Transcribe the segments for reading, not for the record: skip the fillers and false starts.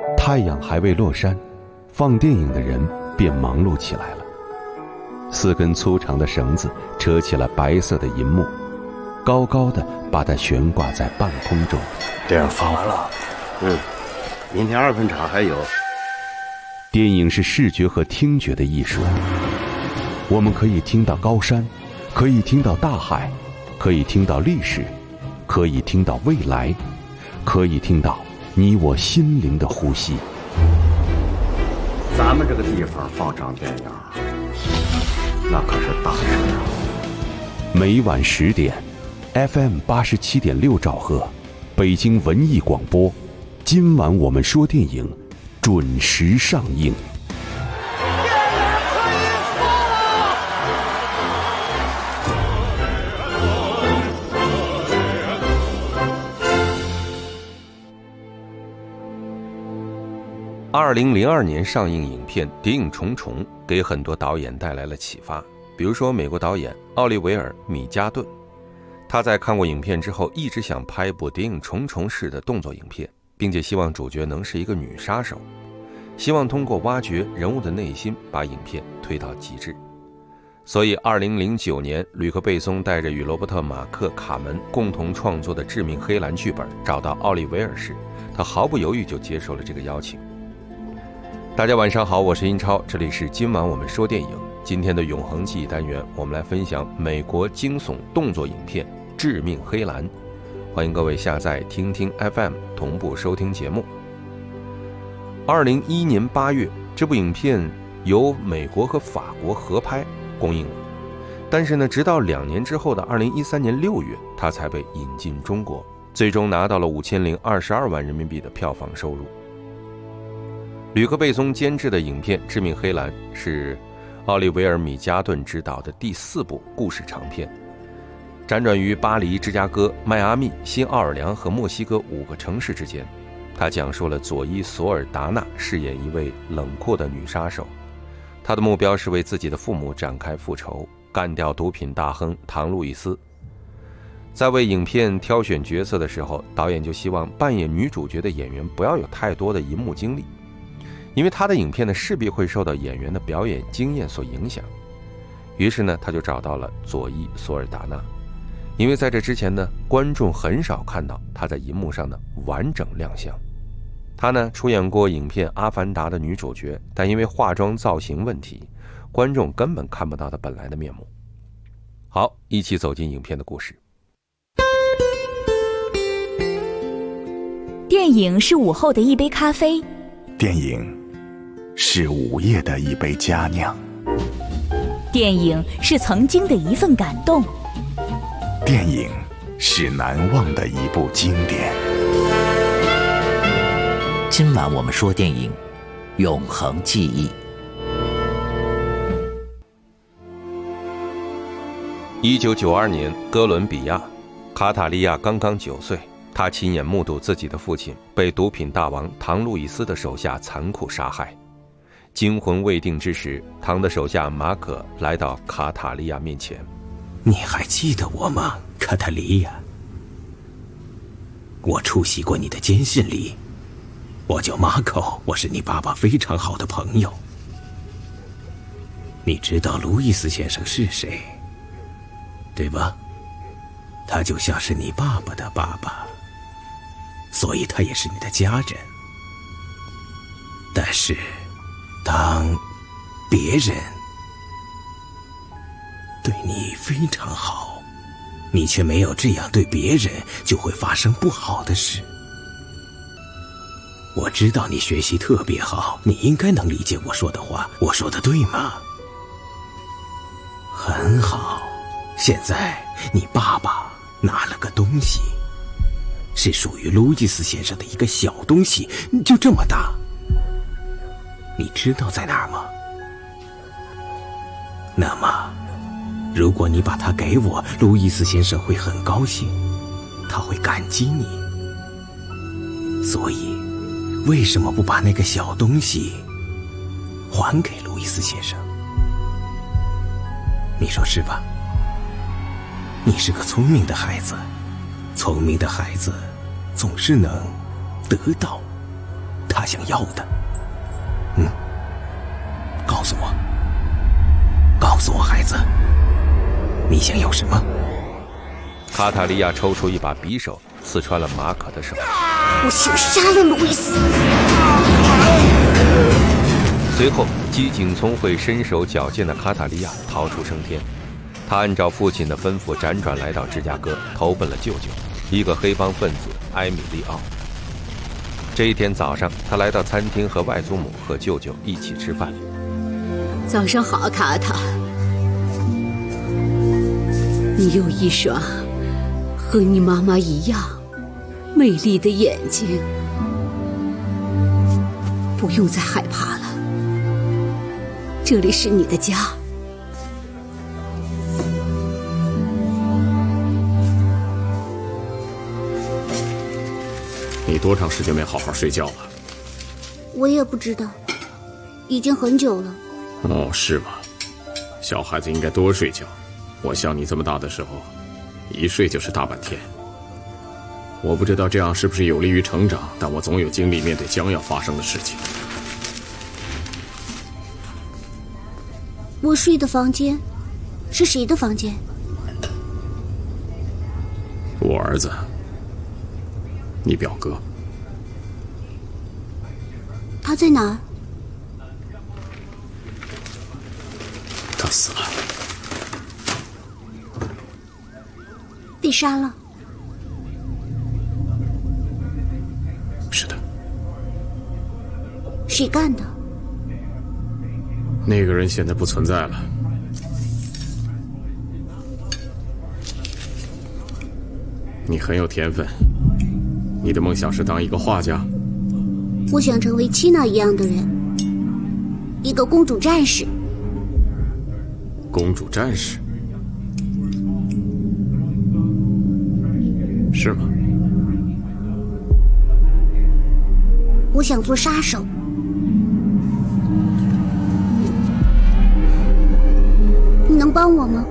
太阳还未落山，放电影的人便忙碌起来了。4根粗长的绳子扯起了白色的银幕，高高的把它悬挂在半空中。 电影放完了，明天2分场还有。 电影是视觉和听觉的艺术，我们可以听到高山，可以听到大海，可以听到历史，可以听到未来，可以听到你我心灵的呼吸。 咱们这个地方放场电影，那可是大事啊！ 每晚10点 ，FM 87.6兆赫，北京文艺广播。今晚我们说电影，准时上映。 2002年上映影片《谍影重重》给很多导演带来了启发，比如说美国导演奥利维尔·米加顿，他在看过影片之后一直想拍一部谍影重重式的动作影片，并且希望主角能是一个女杀手，希望通过挖掘人物的内心把影片推到极致。所以2009年吕克·贝松带着与罗伯特·马克·卡门共同创作的《致命黑蓝》剧本找到奥利维尔时，他毫不犹豫就接受了这个邀请。大家晚上好，我是英超，这里是今晚我们说电影。今天的永恒记忆单元，我们来分享美国惊悚动作影片《致命黑蓝》，欢迎各位下载听听 FM 同步收听节目。2011年8月，这部影片由美国和法国合拍公映了，但是呢，直到2年之后的2013年6月，它才被引进中国，最终拿到了5022万人民币的票房收入。吕克·贝松监制的影片《致命黑蓝》是奥利维尔·米加顿执导的第4部故事长片，辗转于巴黎、芝加哥、迈阿密、新奥尔良和墨西哥5个城市之间。他讲述了佐伊·索尔达纳饰演一位冷酷的女杀手，她的目标是为自己的父母展开复仇，干掉毒品大亨唐·路易斯。在为影片挑选角色的时候，导演就希望扮演女主角的演员不要有太多的银幕经历，因为他的影片呢势必会受到演员的表演经验所影响。于是呢，他就找到了佐伊·索尔达纳，因为在这之前呢，观众很少看到他在银幕上的完整亮相。他呢出演过影片《阿凡达》的女主角，但因为化妆造型问题，观众根本看不到她本来的面目。好，一起走进影片的故事。 电影是午后的一杯咖啡， 电影是午夜的一杯佳酿， 电影是曾经的一份感动， 电影是难忘的一部经典。 今晚我们说电影，永恒记忆。 1992年，哥伦比亚，卡塔利亚刚刚9岁，他亲眼目睹自己的父亲被毒品大王唐·路易斯的手下残酷杀害。惊魂未定之时，唐的手下马可来到卡塔利亚面前。 你还记得我吗，卡塔利亚？我出席过你的监信礼，我叫马可，我是你爸爸非常好的朋友。你知道路易斯先生是谁，对吧？他就像是你爸爸的爸爸，所以他也是你的家人。但是当别人对你非常好，你却没有这样对别人，就会发生不好的事。我知道你学习特别好，你应该能理解我说的话，我说的对吗？很好，现在你爸爸拿了个东西，是属于路易斯先生的一个小东西，就这么大。你知道在哪儿吗？那么如果你把它给我，路易斯先生会很高兴，他会感激你。所以为什么不把那个小东西还给路易斯先生？你说是吧？你是个聪明的孩子，聪明的孩子总是能得到他想要的。告诉我，孩子，你想要什么？ 卡塔利亚抽出一把匕首，刺穿了马可的手。 我想杀了路易斯。 随后，机警聪慧、身手矫健的卡塔利亚逃出升天。他按照父亲的吩咐，辗转来到芝加哥，投奔了舅舅，一个黑帮分子埃米利奥。这一天早上，他来到餐厅和外祖母和舅舅一起吃饭。 早上好，卡塔。你有一双和你妈妈一样美丽的眼睛，不用再害怕了，这里是你的家。 你多长时间没好好睡觉了？ 我也不知道，已经很久了。 哦，是吗？小孩子应该多睡觉。我像你这么大的时候，一睡就是大半天。我不知道这样是不是有利于成长，但我总有精力面对将要发生的事情。 我睡的房间是谁的房间？ 我儿子，你表哥。 他在哪儿？ 他死了。 被杀了？ 是的。 谁干的？ 那个人现在不存在了。你很有天分，你的梦想是当一个画家？ 我想成为七娜一样的人，一个公主战士。 公主战士？是吗？ 我想做杀手。你能帮我吗？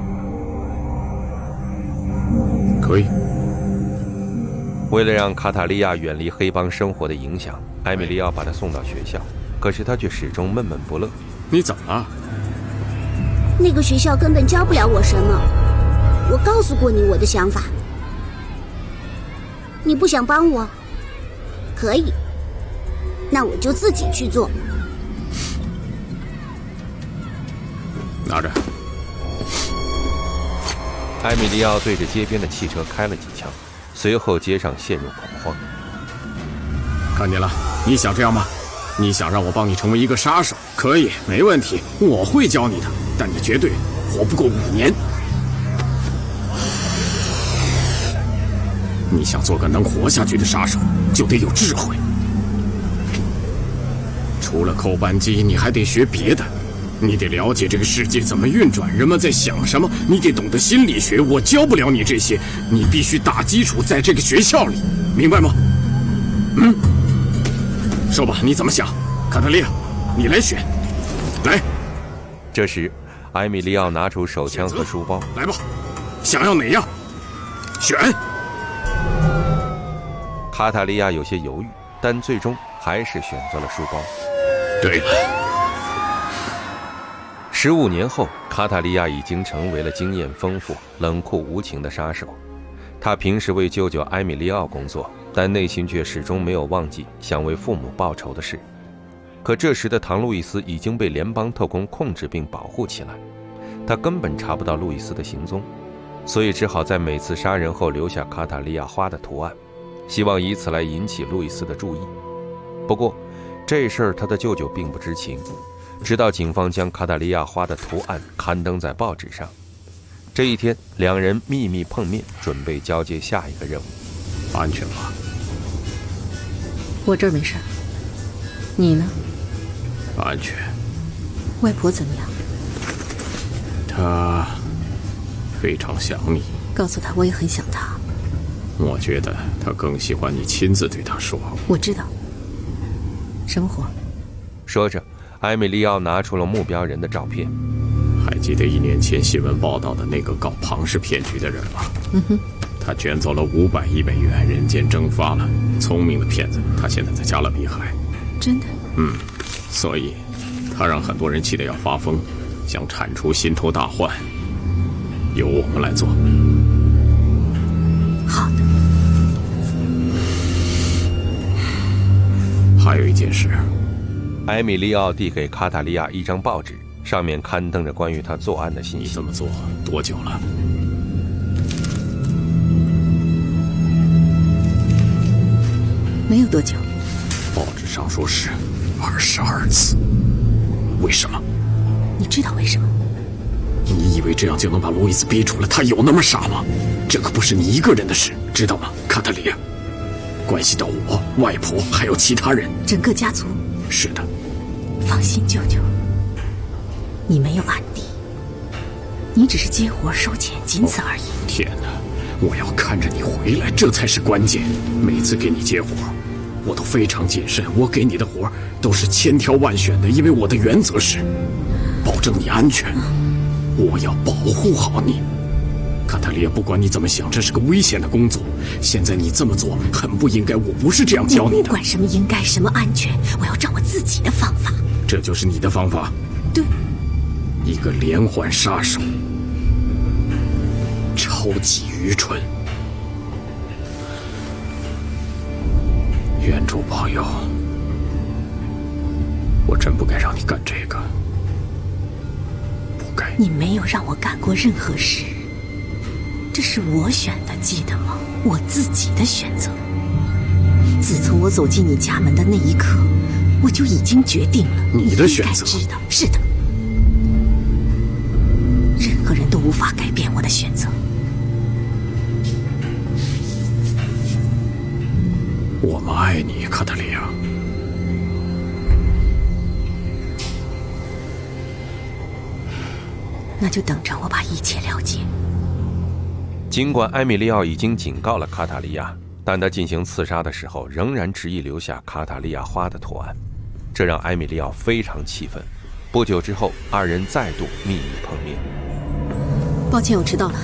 可以。 为了让卡塔利亚远离黑帮生活的影响，埃米利奥把他送到学校，可是他却始终闷闷不乐。 你怎么了？ 那个学校根本教不了我什么。我告诉过你我的想法。你不想帮我？可以，那我就自己去做。 拿着。 埃米利奥对着街边的汽车开了几枪，随后街上陷入恐慌。 看见了，你想这样吗？你想让我帮你成为一个杀手？可以，没问题，我会教你的，但你绝对活不过5年。你想做个能活下去的杀手，就得有智慧。除了扣扳机，你还得学别的。你得了解这个世界怎么运转，人们在想什么，你得懂得心理学。我教不了你这些，你必须打基础，在这个学校里，明白吗？说吧，你怎么想？卡特利亚，你来选。来。 这时，埃米利奥拿出手枪和书包。 来吧，想要哪样？选。 卡塔利亚有些犹豫，但最终还是选择了书包。 对了。 15年后，卡塔利亚已经成为了经验丰富、冷酷无情的杀手。他平时为舅舅埃米利奥工作，但内心却始终没有忘记想为父母报仇的事。可这时的唐·路易斯已经被联邦特工控制并保护起来，他根本查不到路易斯的行踪，所以只好在每次杀人后留下卡塔利亚花的图案，希望以此来引起路易斯的注意。不过，这事儿他的舅舅并不知情，直到警方将卡塔利亚花的图案刊登在报纸上。这一天，两人秘密碰面，准备交接下一个任务。 安全吗？ 我这儿没事。你呢？ 安全。 外婆怎么样？ 她非常想你。 告诉她我也很想她。 我觉得她更喜欢你亲自对她说。 我知道。什么活？ 说着，埃米利奥拿出了目标人的照片。 还记得1年前新闻报道的那个搞庞氏骗局的人吗？他卷走了500亿美元，人间蒸发了。聪明的骗子，他现在在加勒比海， 真的？ 所以他让很多人气得要发疯，想铲除心头大患，由我们来做。 好的。 还有一件事， 埃米利奥递给卡塔利亚一张报纸，上面刊登着关于他作案的信息。 你这么做多久了？ 没有多久。 报纸上说是22次，为什么？ 你知道为什么？ 你以为这样就能把路易斯逼出来？他有那么傻吗？这可不是你一个人的事，知道吗，卡特里亚？关系到我、外婆还有其他人， 整个家族。 是的。 放心，舅舅，你没有案底，你只是接活收钱，仅此而已。 天哪，我要看着你回来，这才是关键。每次给你接活，我都非常谨慎，我给你的活都是千挑万选的，因为我的原则是保证你安全，我要保护好你。卡塔利亚，不管你怎么想，这是个危险的工作。现在你这么做很不应该，我不是这样教你的。 不管什么应该，什么安全，我要照我自己的方法。 这就是你的方法？ 对。 一个连环杀手，超级愚蠢。原主朋友，我真不该让你干这个，不该。 你没有让我干过任何事，这是我选的，记得吗？我自己的选择。自从我走进你家门的那一刻，我就已经决定了。 你的选择？ 知道，是的。任何人都无法改变我的选择。 我们爱你，卡特利亚。 那就等着我把一切了结。 尽管埃米利奥已经警告了卡塔利亚，但他进行刺杀的时候仍然执意留下卡塔利亚花的图案，这让埃米利奥非常气愤。不久之后，二人再度秘密碰面。 抱歉，我迟到了。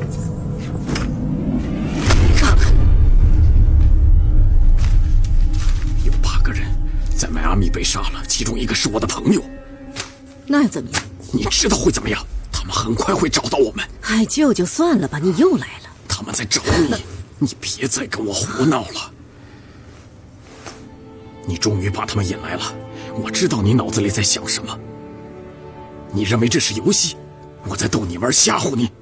有8个人在迈阿密被杀了，其中一个是我的朋友。 那又怎么样？ 你知道会怎么样？他们很快会找到我们。 哎，舅舅，算了吧，你又来了。 他们在找你，你别再跟我胡闹了。你终于把他们引来了，我知道你脑子里在想什么。你认为这是游戏？我在逗你玩，吓唬你。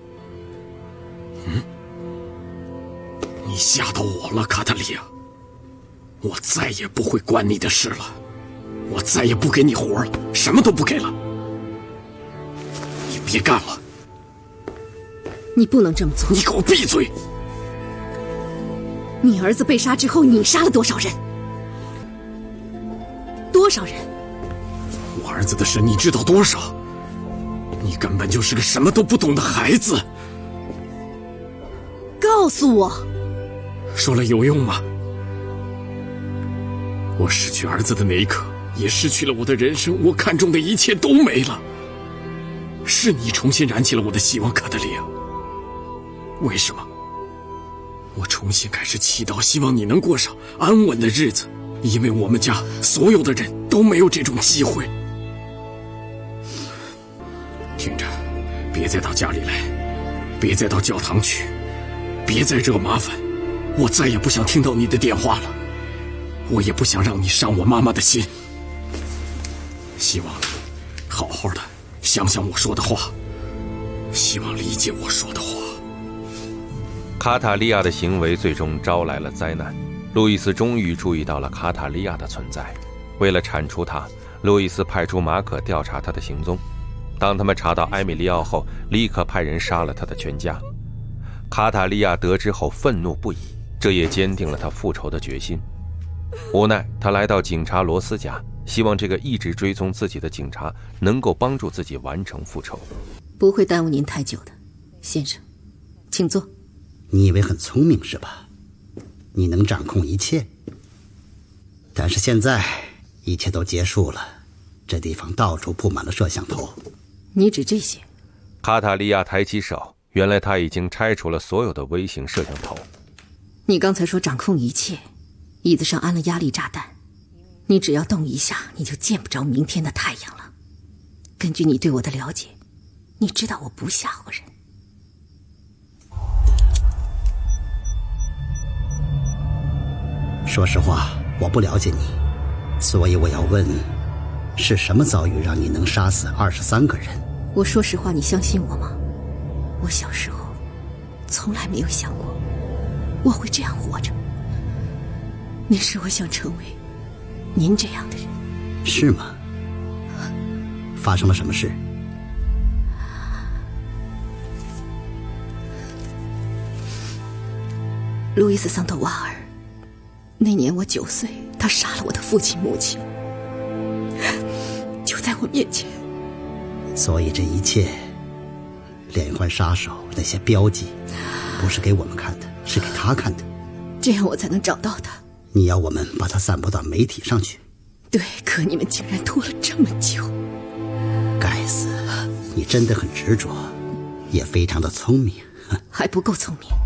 你吓到我了，卡特利亚。我再也不会管你的事了，我再也不给你活了，什么都不给了。你别干了。 你不能这么做。 你给我闭嘴！ 你儿子被杀之后，你杀了多少人？多少人？ 我儿子的事你知道多少？你根本就是个什么都不懂的孩子。 告诉我， 说了有用吗？我失去儿子的那一刻，也失去了我的人生，我看中的一切都没了。是你重新燃起了我的希望，卡特利亚。为什么？我重新开始祈祷，希望你能过上安稳的日子，因为我们家所有的人都没有这种机会。听着，别再到家里来，别再到教堂去，别再惹麻烦。我再也不想听到你的电话了，我也不想让你伤我妈妈的心。希望你好好的想想我说的话，希望理解我说的话。 卡塔利亚的行为最终招来了灾难，路易斯终于注意到了卡塔利亚的存在。为了铲除他，路易斯派出马可调查他的行踪。当他们查到埃米利奥后，立刻派人杀了他的全家。卡塔利亚得知后愤怒不已，这也坚定了他复仇的决心。无奈他来到警察罗斯家，希望这个一直追踪自己的警察能够帮助自己完成复仇。 不会耽误您太久的，先生，请坐。 你以为很聪明是吧？你能掌控一切，但是现在一切都结束了，这地方到处布满了摄像头。 你指这些？ 卡塔利亚抬起手，原来他已经拆除了所有的微型摄像头。 你刚才说掌控一切，椅子上安了压力炸弹， 你只要动一下，你就见不着明天的太阳了。根据你对我的了解，你知道我不吓唬人。 说实话，我不了解你，所以我要问，是什么遭遇让你能杀死23个人？ 我说实话，你相信我吗？我小时候从来没有想过我会这样活着。那时我想成为您这样的人。 是吗？发生了什么事？ 路易斯·桑托瓦尔，那年我9岁，他杀了我的父亲母亲，就在我面前。 所以这一切，连环杀手那些标记，不是给我们看的，是给他看的。 这样我才能找到他。 你要我们把他散布到媒体上去？ 对，可你们竟然拖了这么久。 该死，你真的很执着，也非常的聪明。 还不够聪明。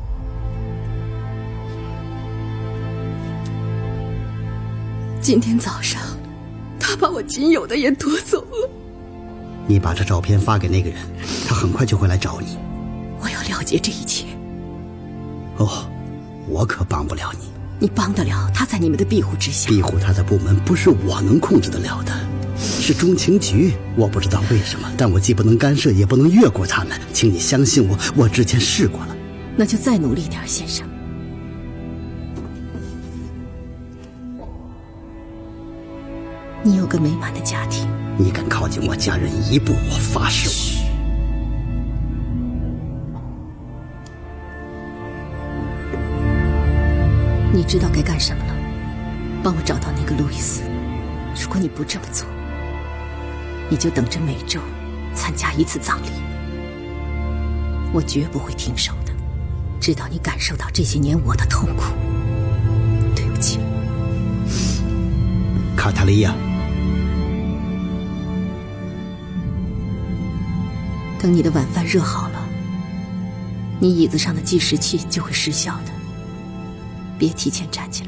今天早上，他把我仅有的也夺走了。 你把这照片发给那个人，他很快就会来找你。 我要了解这一切。 哦，我可帮不了你。 你帮得了，他在你们的庇护之下。 庇护他的部门不是我能控制得了的，是中情局。我不知道为什么，但我既不能干涉，也不能越过他们。请你相信我，我之前试过了。 那就再努力点，先生。你有个美满的家庭。 你敢靠近我家人一步，我发誓我。 你知道该干什么了？帮我找到那个路易斯。如果你不这么做，你就等着每周参加一次葬礼。我绝不会停手的，直到你感受到这些年我的痛苦。对不起， 卡塔利亚。 等你的晚饭热好了，你椅子上的计时器就会失效的。别提前站起来。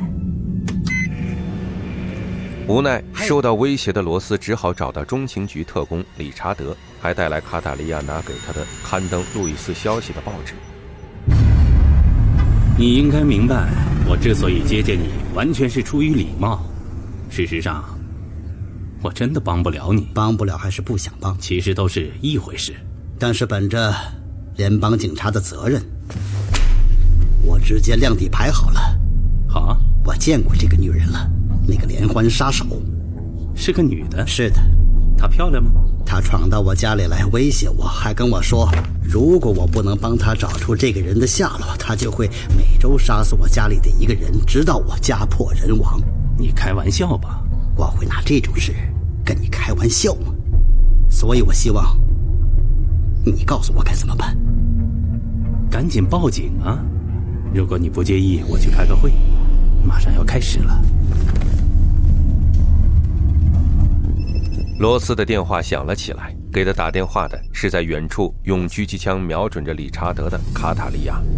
无奈受到威胁的罗斯只好找到中情局特工理查德，还带来卡塔利亚拿给他的刊登路易斯消息的报纸。 你应该明白，我之所以接见你，完全是出于礼貌。事实上，我真的帮不了你。 帮不了还是不想帮， 其实都是一回事。 但是本着联邦警察的责任，我直接亮底牌好了。 好， 我见过这个女人了，那个连环杀手。 是个女的？ 是的。 她漂亮吗？ 她闯到我家里来威胁我，还跟我说，如果我不能帮她找出这个人的下落，她就会每周杀死我家里的一个人，直到我家破人亡。 你开玩笑吧？ 我会拿这种事跟你开玩笑吗？所以我希望你告诉我该怎么办。 赶紧报警啊！如果你不介意，我去开个会，马上要开始了。 罗斯的电话响了起来，给他打电话的是在远处用狙击枪瞄准着理查德的卡塔利亚。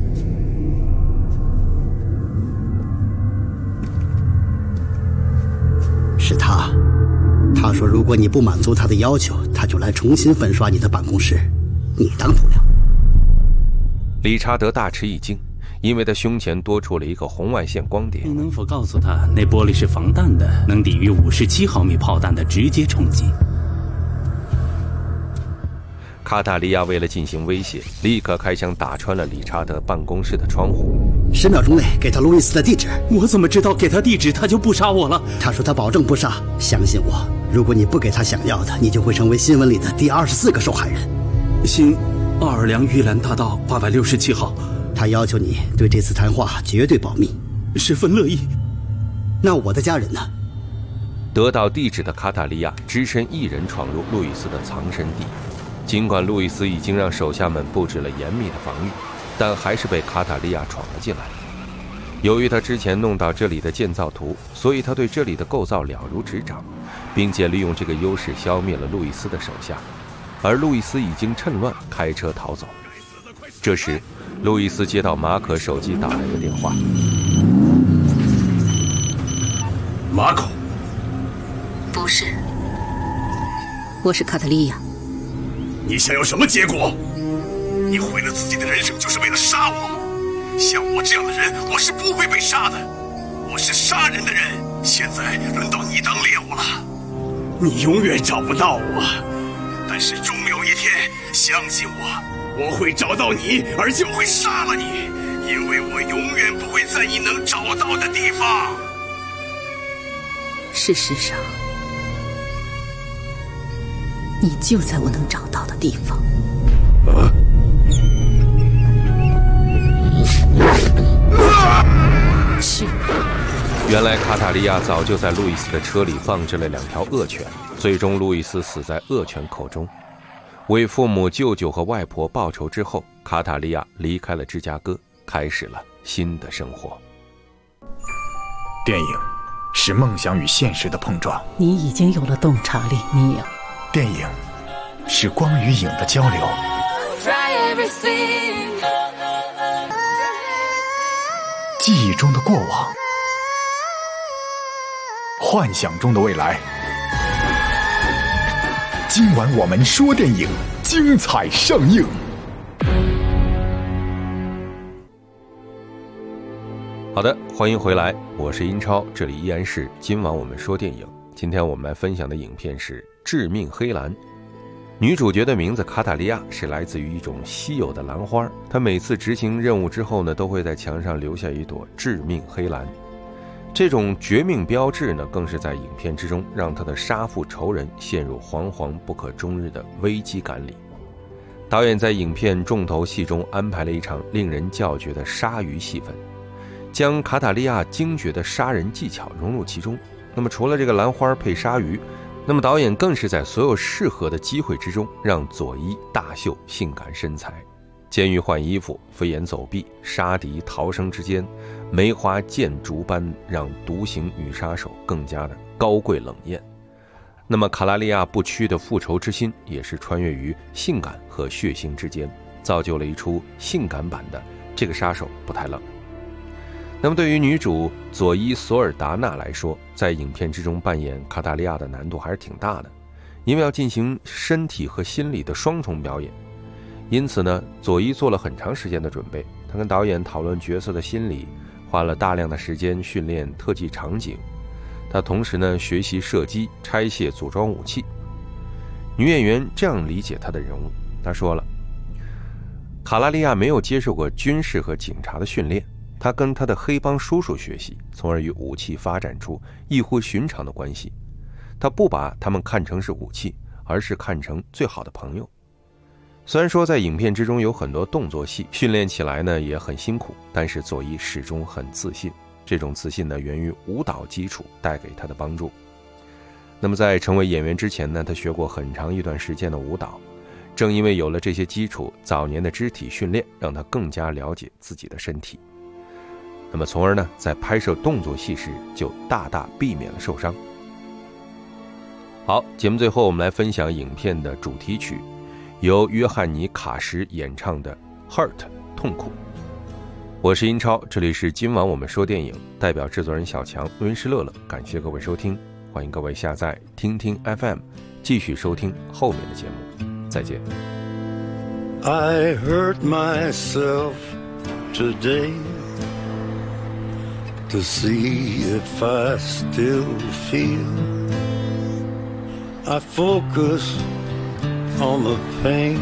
是他。他说如果你不满足他的要求，他就来重新粉刷你的办公室，你当不了。 理查德大吃一惊，因为他胸前多出了一个红外线光点。 你能否告诉他，那玻璃是防弹的，能抵御57毫米炮弹的直接冲击？ 卡塔利亚为了进行威胁，立刻开枪打穿了理查德办公室的窗户。 10秒钟内给他路易斯的地址。 我怎么知道给他地址他就不杀我了？ 他说他保证不杀，相信我，如果你不给他想要的，你就会成为新闻里的第24个受害人。 新奥尔良玉兰大道867号。 他要求你对这次谈话绝对保密。 十分乐意。 那我的家人呢？ 得到地址的卡塔利亚只身一人闯入路易斯的藏身地。尽管路易斯已经让手下们布置了严密的防御，但还是被卡塔利亚闯了进来。由于他之前弄到这里的建造图，所以他对这里的构造了如指掌，并且利用这个优势消灭了路易斯的手下。而路易斯已经趁乱开车逃走。这时路易斯接到马可手机打来的电话。 马可， 是，我是卡特利亚。 你想要什么结果？你毁了自己的人生就是为了杀我。像我这样的人，我是不会被杀的。我是杀人的人，现在轮到你当猎物了。你永远找不到我，但是终有一天，相信我，我会找到你，而且我会杀了你，因为我永远不会在你能找到的地方。 事实上，你就在我能找到的地方。 是。原来卡塔利亚早就在路易斯的车里放置了2条恶犬，最终路易斯死在恶犬口中。为父母、舅舅和外婆报仇之后，卡塔利亚离开了芝加哥，开始了新的生活。 电影是梦想与现实的碰撞。 你已经有了洞察力，尼尔。 电影是光与影的交流。记忆中的过往，幻想中的未来。今晚我们说电影，精彩上映。 好的，欢迎回来，我是英超，这里依然是今晚我们说电影。今天我们来分享的影片是《致命黑蓝》。女主角的名字卡塔利亚是来自于一种稀有的兰花，她每次执行任务之后呢，都会在墙上留下一朵致命黑蓝。这种绝命标志呢，更是在影片之中让她的杀父仇人陷入惶惶不可终日的危机感里。导演在影片重头戏中安排了一场令人叫绝的鲨鱼戏份，将卡塔利亚精绝的杀人技巧融入其中。那么除了这个兰花配鲨鱼，那么导演更是在所有适合的机会之中，让佐伊大秀性感身材。监狱换衣服、飞檐走壁、杀敌逃生之间，梅花剑竹般让独行女杀手更加的高贵冷艳。那么卡拉利亚不屈的复仇之心，也是穿越于性感和血腥之间，造就了一出性感版的这个杀手不太冷。那么对于女主佐伊·索尔达纳来说，在影片之中扮演卡塔利亚的难度还是挺大的，因为要进行身体和心理的双重表演。因此呢，佐伊做了很长时间的准备，她跟导演讨论角色的心理，花了大量的时间训练特技场景。她同时呢学习射击、拆卸、组装武器。女演员这样理解她的人物，她说了：卡拉利亚没有接受过军事和警察的训练，他跟他的黑帮叔叔学习，从而与武器发展出异乎寻常的关系。他不把他们看成是武器，而是看成最好的朋友。虽然说在影片之中有很多动作戏，训练起来呢也很辛苦，但是佐伊始终很自信。这种自信呢源于舞蹈基础带给他的帮助。那么在成为演员之前呢，他学过很长一段时间的舞蹈。正因为有了这些基础，早年的肢体训练让他更加了解自己的身体。那么从而呢，在拍摄动作戏时就大大避免了受伤。好，节目最后我们来分享影片的主题曲，由约翰尼·卡什演唱的《Hurt》痛苦。我是英超，这里是今晚我们说电影，代表制作人小强、录音师乐乐，感谢各位收听，欢迎各位下载听听 FM， 继续收听后面的节目，再见。 I hurt myself today to see if I still feel. I focus on the pain,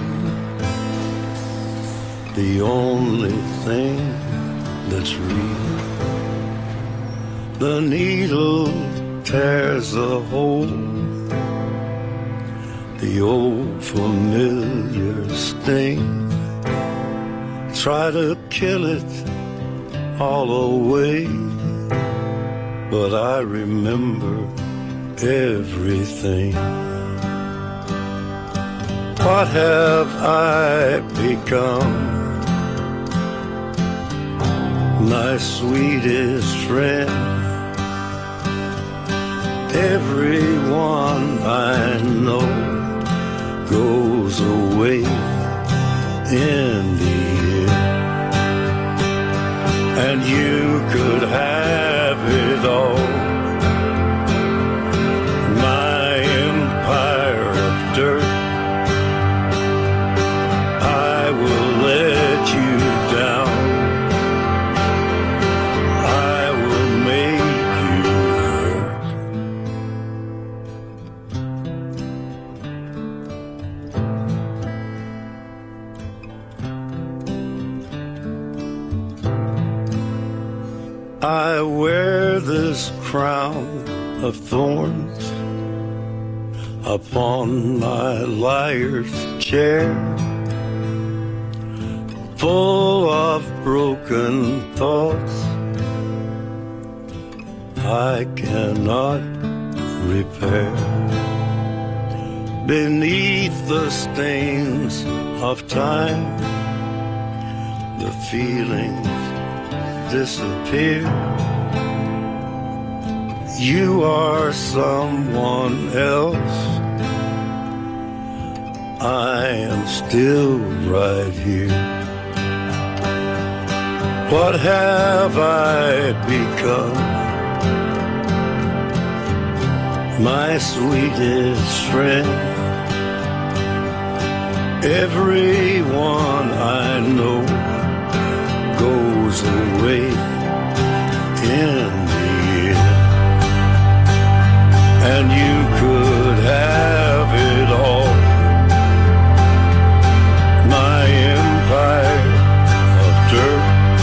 the only thing that's real. The needle tears a hole, the old familiar sting. Try to kill it all away, but I remember everything. What have I become? My sweetest friend. Everyone I know goes away in the end. And you could have it all, my this crown of thorns upon my liar's chair, full of broken thoughts I cannot repair. Beneath the stains of time, the feelings disappear. You are someone else, I am still right here. What have I become? My sweetest friend, everyone I know goes away in the end, and you could have it all. My empire of dirt,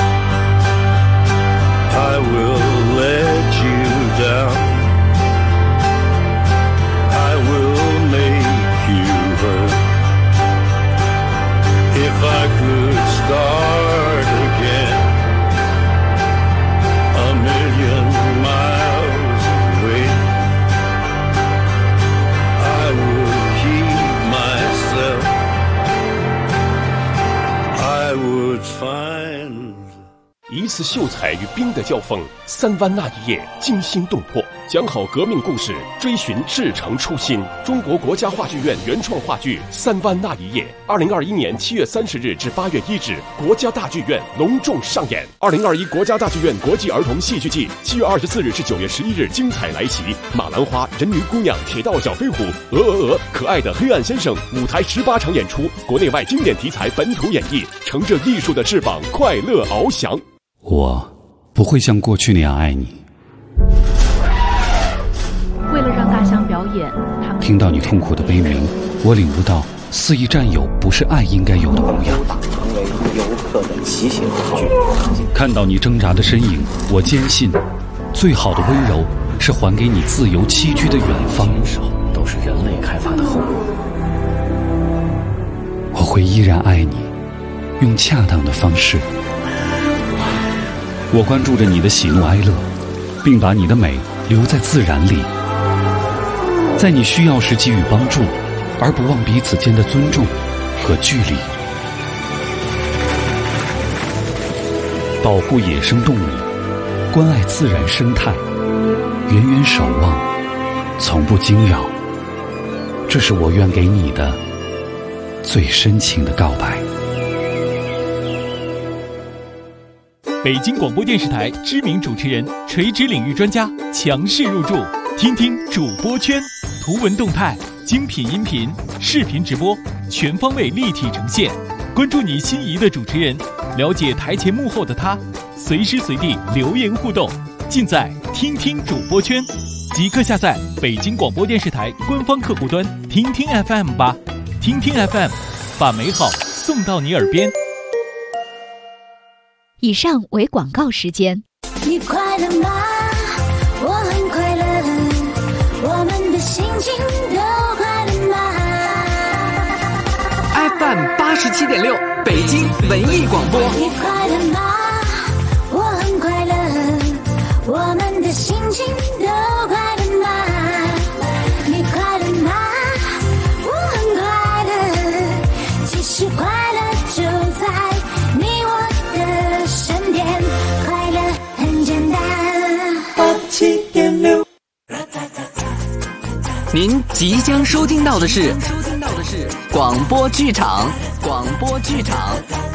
I will let you down. I will make you hurt. If I could start again, a million miles away, I would keep myself. I would find. 一次秀才与兵的交锋，三湾那一夜惊心动魄，讲好革命故事，追寻至诚初心。中国国家话剧院原创话剧《三湾那一夜》，2021年7月30日至8月1日，国家大剧院隆重上演。2021国家大剧院国际儿童戏剧季7月24日至9月11日精彩来袭，马兰花、人鱼姑娘、铁道小飞虎、可爱的黑暗先生，舞台18场演出，国内外经典题材本土演绎，乘着艺术的翅膀，快乐翱翔。 我不会像过去那样爱你。 为了让大象表演，他们听到你痛苦的悲鸣，我领悟到肆意占有不是爱应该有的模样。 成为游客的骑行工具。 看到你挣扎的身影，我坚信，最好的温柔是还给你自由栖居的远方。 都是人类开发的后果。 我会依然爱你，用恰当的方式。我关注着你的喜怒哀乐，并把你的美留在自然里，在你需要时给予帮助，而不忘彼此间的尊重和距离。保护野生动物，关爱自然生态，远远守望，从不惊扰，这是我愿给你的最深情的告白。 北京广播电视台知名主持人、垂直领域专家强势入驻，听听主播圈，图文动态、精品音频、视频直播，全方位立体呈现。关注你心仪的主持人，了解台前幕后的他，随时随地留言互动，尽在听听主播圈。即刻下载北京广播电视台官方客户端听听 FM 吧，听听 FM， 把美好送到你耳边。 以上为广告时间。 你快乐吗？我很快乐，我们的心情都快乐吗 ？FM 87.6，北京文艺广播。 你快乐吗？我很快乐，我们的心情都快乐吗？你快乐吗？我很快乐，其实快乐就在你我的身边，快乐很简单。87.6， 您即将收听到的是广播剧场，广播剧场。